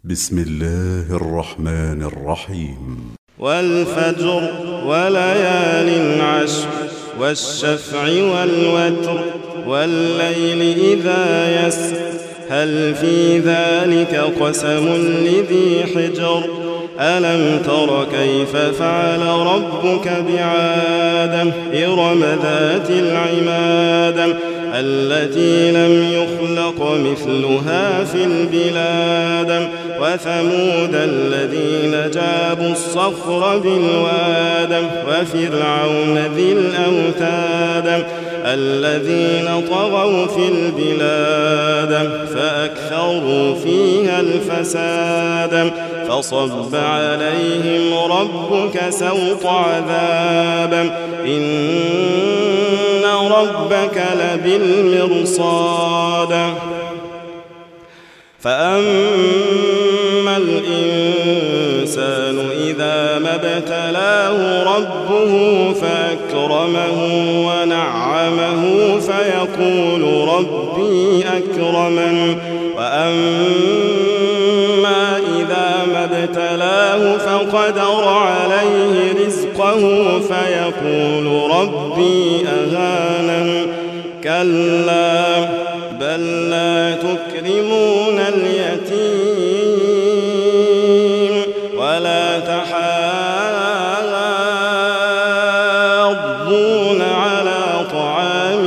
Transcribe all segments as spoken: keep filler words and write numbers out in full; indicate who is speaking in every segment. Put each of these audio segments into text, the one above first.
Speaker 1: بسم الله الرحمن الرحيم.
Speaker 2: والفجر وليال عشر والشفع والوتر والليل إذا يسر هل في ذلك قسم لذي حجر ألم تر كيف فعل ربك بعاد إرم ذات العماد التي لم يخلق مثلها في البلاد وثمود الذين جابوا الصخر بالواد وفرعون ذي الأوتاد الذين طغوا في البلاد فأكثروا فيها الفساد فصب عليهم ربك سوط عذاب إن ربك لبالمرصاد فأما الإنسان إذا ما ابتلاه ربه فأكرمه ونعمه فيقول ربي أكرمن وأما إذا ما ابتلاه فقدر عليه رزقه فيقول ربي أهانن كلا بل لا تكرمون اليتيم ولا تحاضون على طعام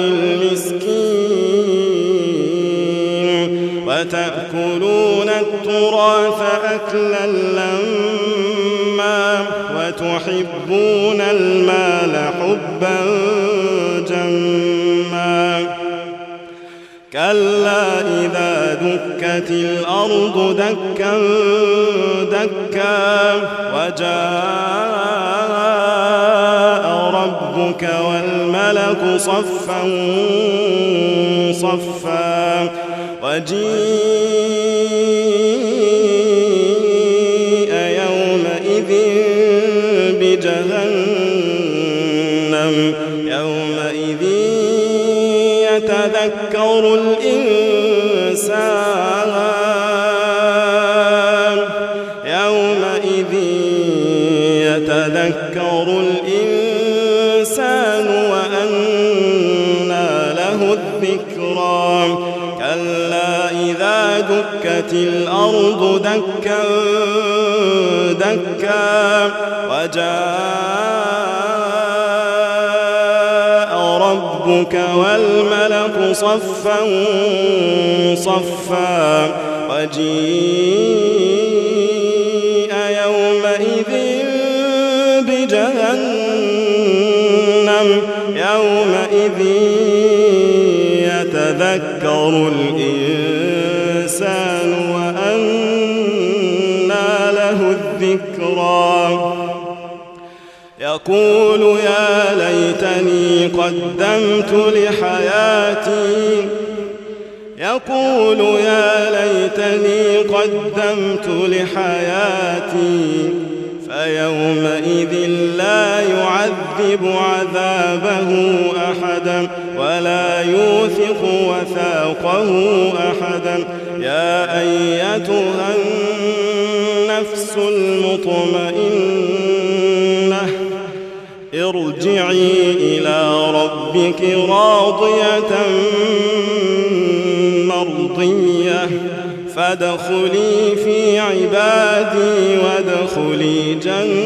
Speaker 2: المسكين وتأكلون التراث أكلا لما وتحبون المال حبا جما كلا إذا دكت الأرض دكا دكا وجاء ربك والملك صفا صفا وجيء يومئذ بجهنم يومئذ يتذكر الإنسان يومئذ يتذكر الإنسان وأنى له الذكرى كلا إذا دكت الأرض دكا دكا وجاء ربك والملك صفا صفا وجيء يومئذ بجهنم يومئذ يتذكر الإنسان وأنى له الذكرى يقول يا ليتني قدمت لحياتي يقول يا ليتني قدمت لحياتي فيومئذ لا يعذب عذابه أحدا ولا يوثق وثاقه أحدا يا أيتها النفس المطمئنة ارجعي إلى ربك راضية مرضية فادخلي في عبادي وادخلي جنتي